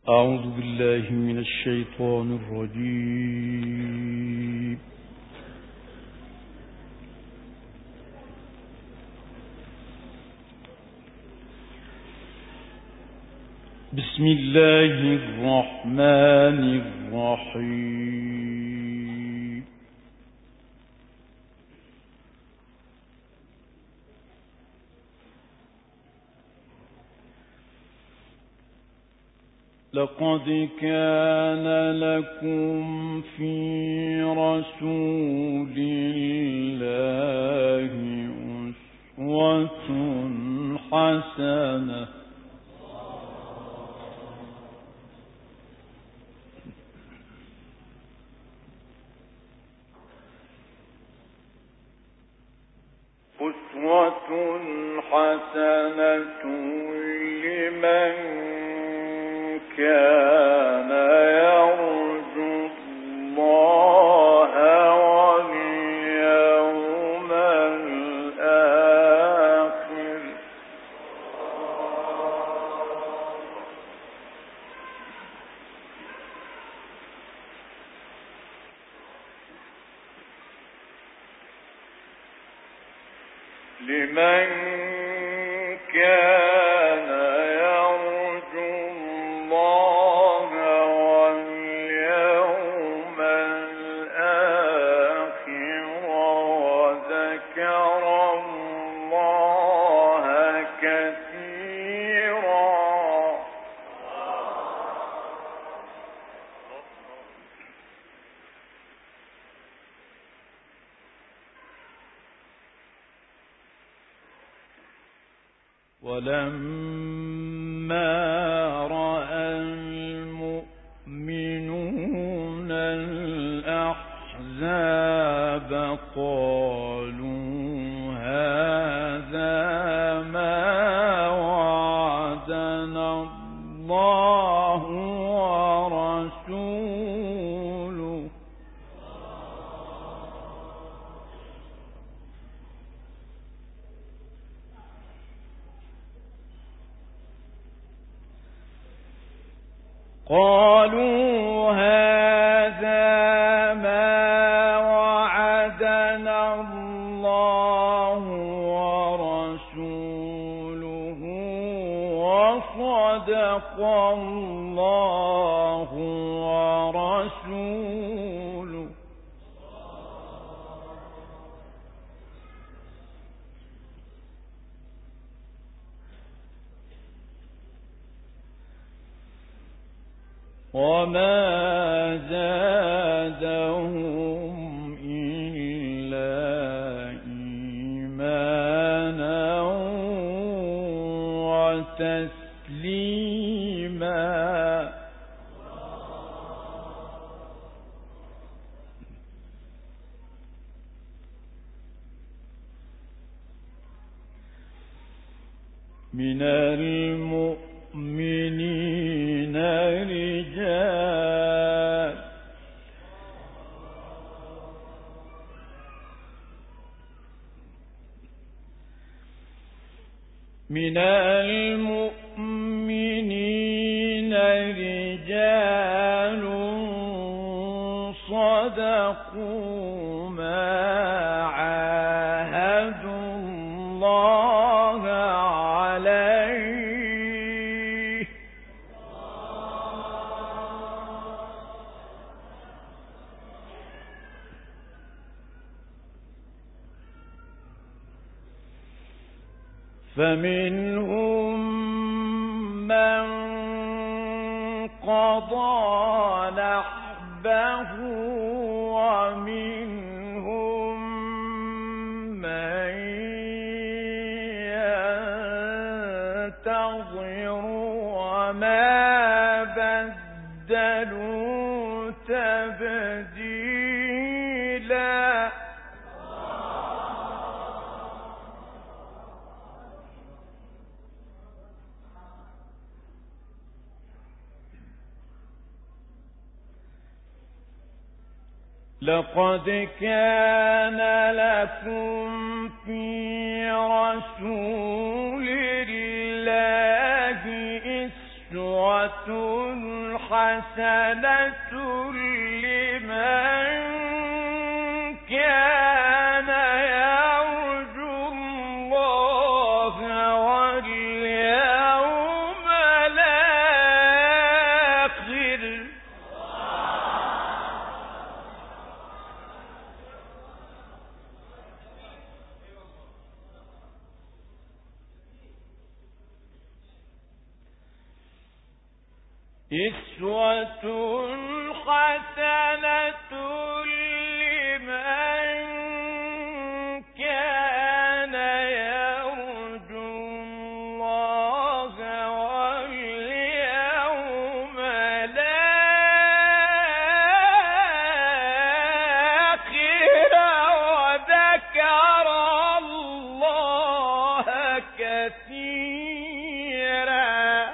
أعوذ بالله من الشيطان الرجيم. بسم الله الرحمن الرحيم. لقد كان لكم في رسول الله أسوة حسنة لمن كان يرجو الله واليوم الآخر لمن كان يرجو الله واليوم الآخر وذكر الله كثيرا. ولما رأى المؤمنون الأحزاب قالوا هذا ما وعدنا الله ورسوله وصدق الله ورسوله. وما زادهم إلا إيمانا وتسليما. من المؤمنين رجال صدقوا ما عاهدوا الله عليه فمنهم من قضى نحبه ومنهم من ينتظر وما بدلوا تبديلا. لقد كان لكم في رسول الله أسوة حسنة لمن كان يرجو الله واليوم الآخر. أسوة حسنة لمن كان يرجو الله واليوم الآخر وذكر الله كثيرا.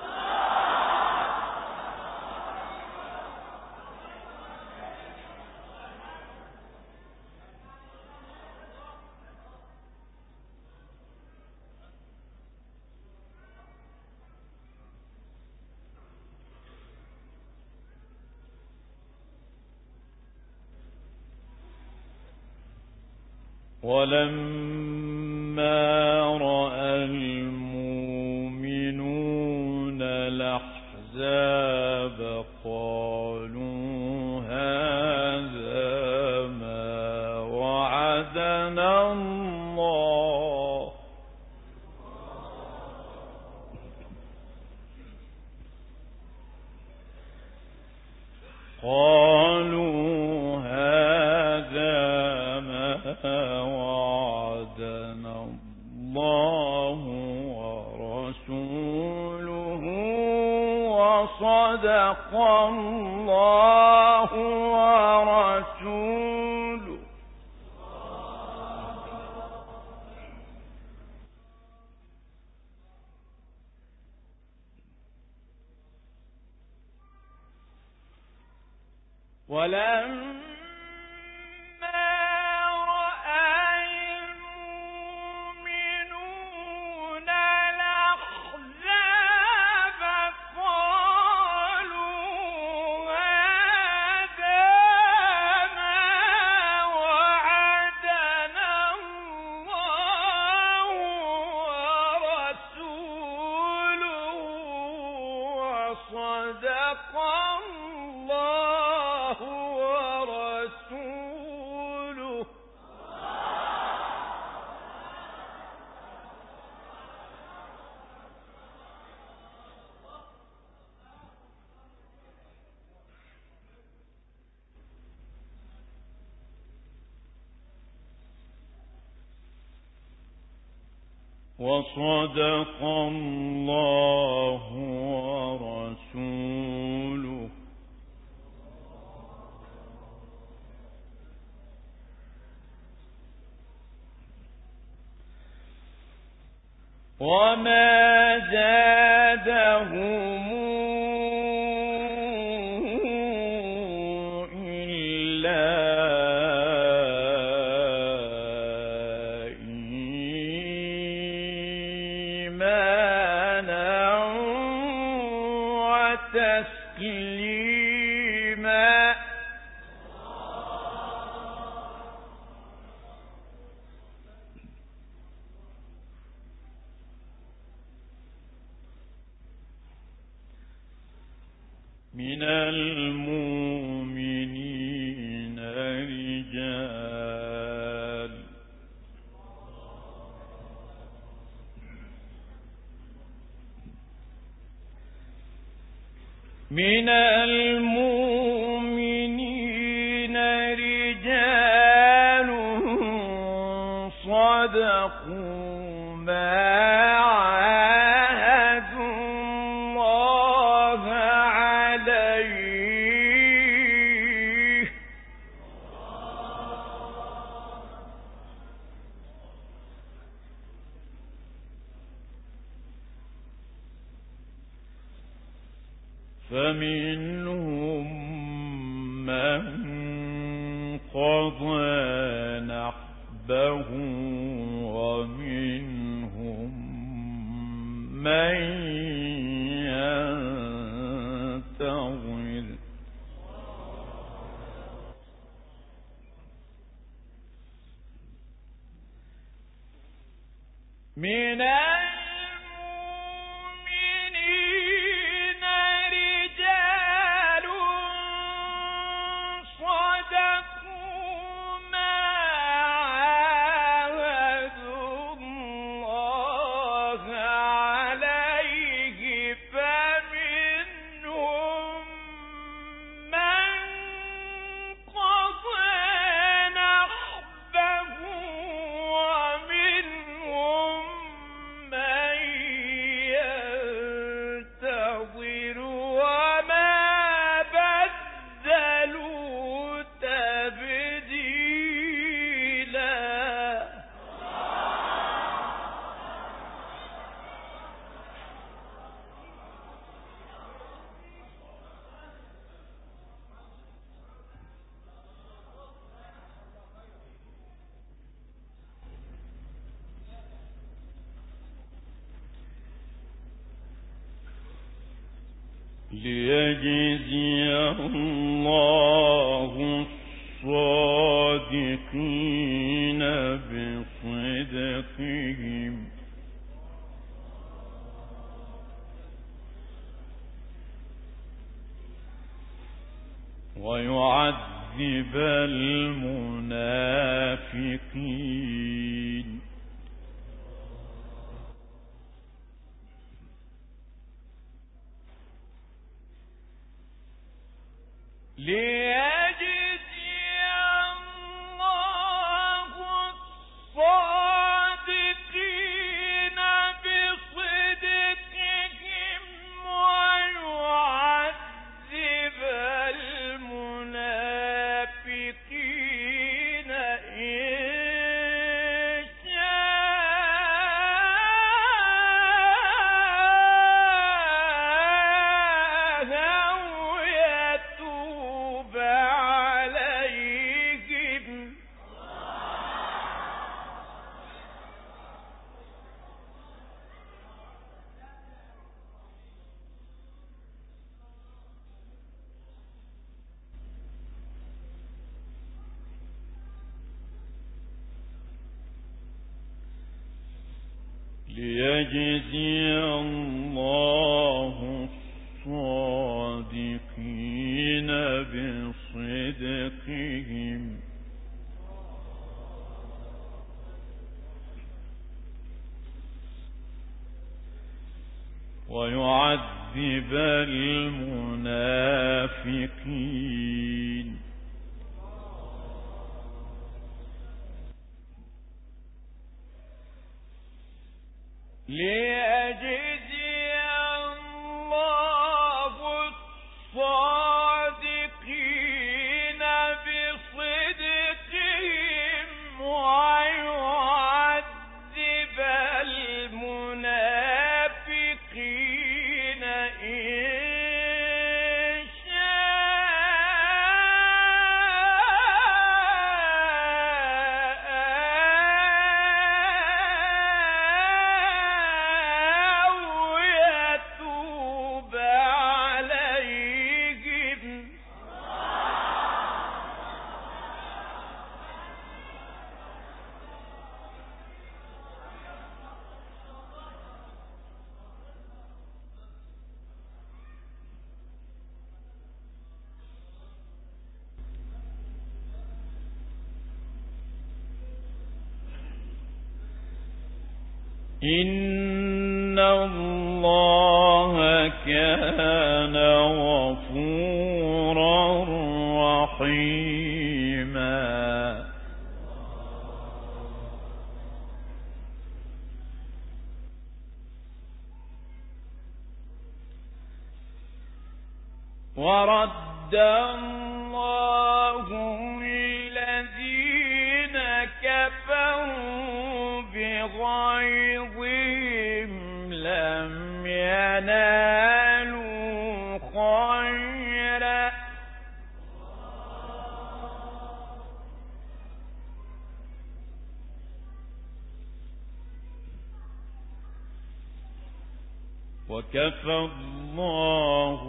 ولما رأى المؤمنون الأحزاب قالوا هذا ما وعدنا الله وعدنا الله ورسوله وصدق الله ورسوله. ولما وصدق الله ورسوله. وما زادهم تسليما. من المؤمنين رجال من المؤمنين رجال صدقوا ما عاهدوا الله عليه فمنهم من قضى نحبه ومنهم من ينتظر ينتظر من ليجزي الله الصادقين بصدقهم ويعذب المنافقين ليجزي الله الصادقين بصدقهم ويعذب المنافقين إن شاء أو يتوب عليهم ليجزي الله الصادقين بصدقهم ويعذب المنافقين ليجزي الله الصادقين بصدقهم ويعذب المنافقين إن شاء أو يتوب عليهم إن الله كان غفورا رحيما ورد الله الذين كفروا بغيظهم لم ينالوا خيرا وكفى الله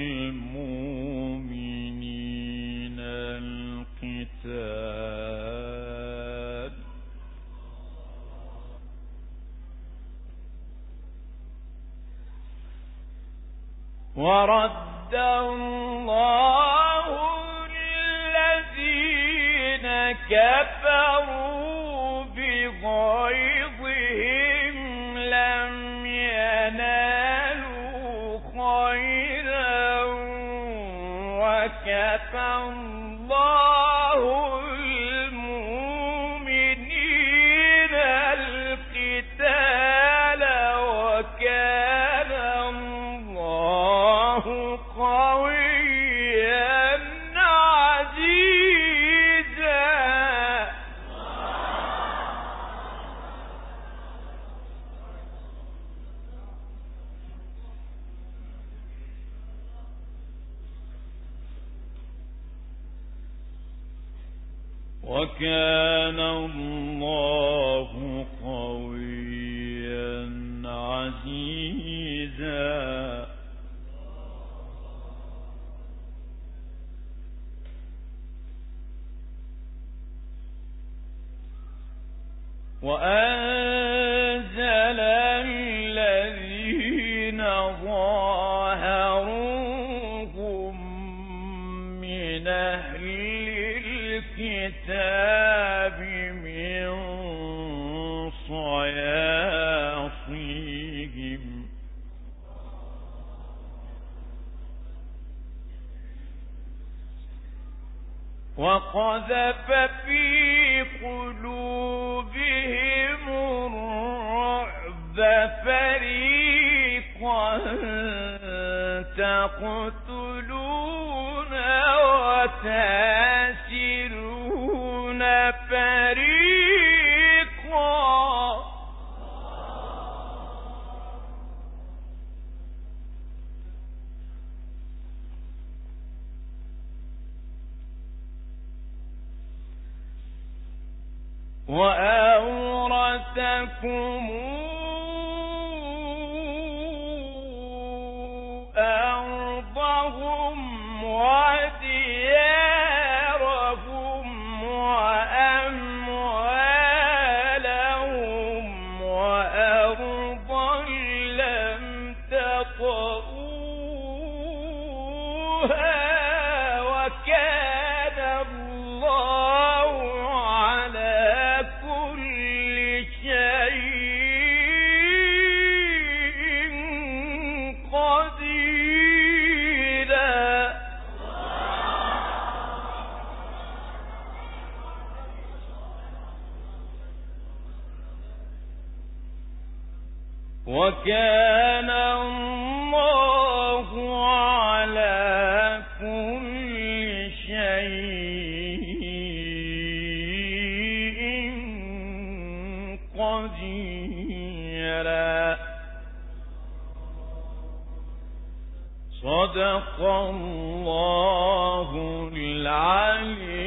المؤمنين القتال ورد الله الذين كفروا بغيظهم لم ينالوا خيرا وكفى الله المؤمنين القتال وكان الله قويا عزيزا وكان الله قويا عزيزا وأنزل الذين ظاهروهم من أهل الكتاب من صياصيهم وقذف في قلوبهم الرعب فريقا تقتلون وتاسرون فريقا وأورثكم أرضهم وديارهم وأموالهم وأرضا لم تطئوها وكان الله على كل شيء قديرا وكان الله على كل شيء قديرا صدق الله العلي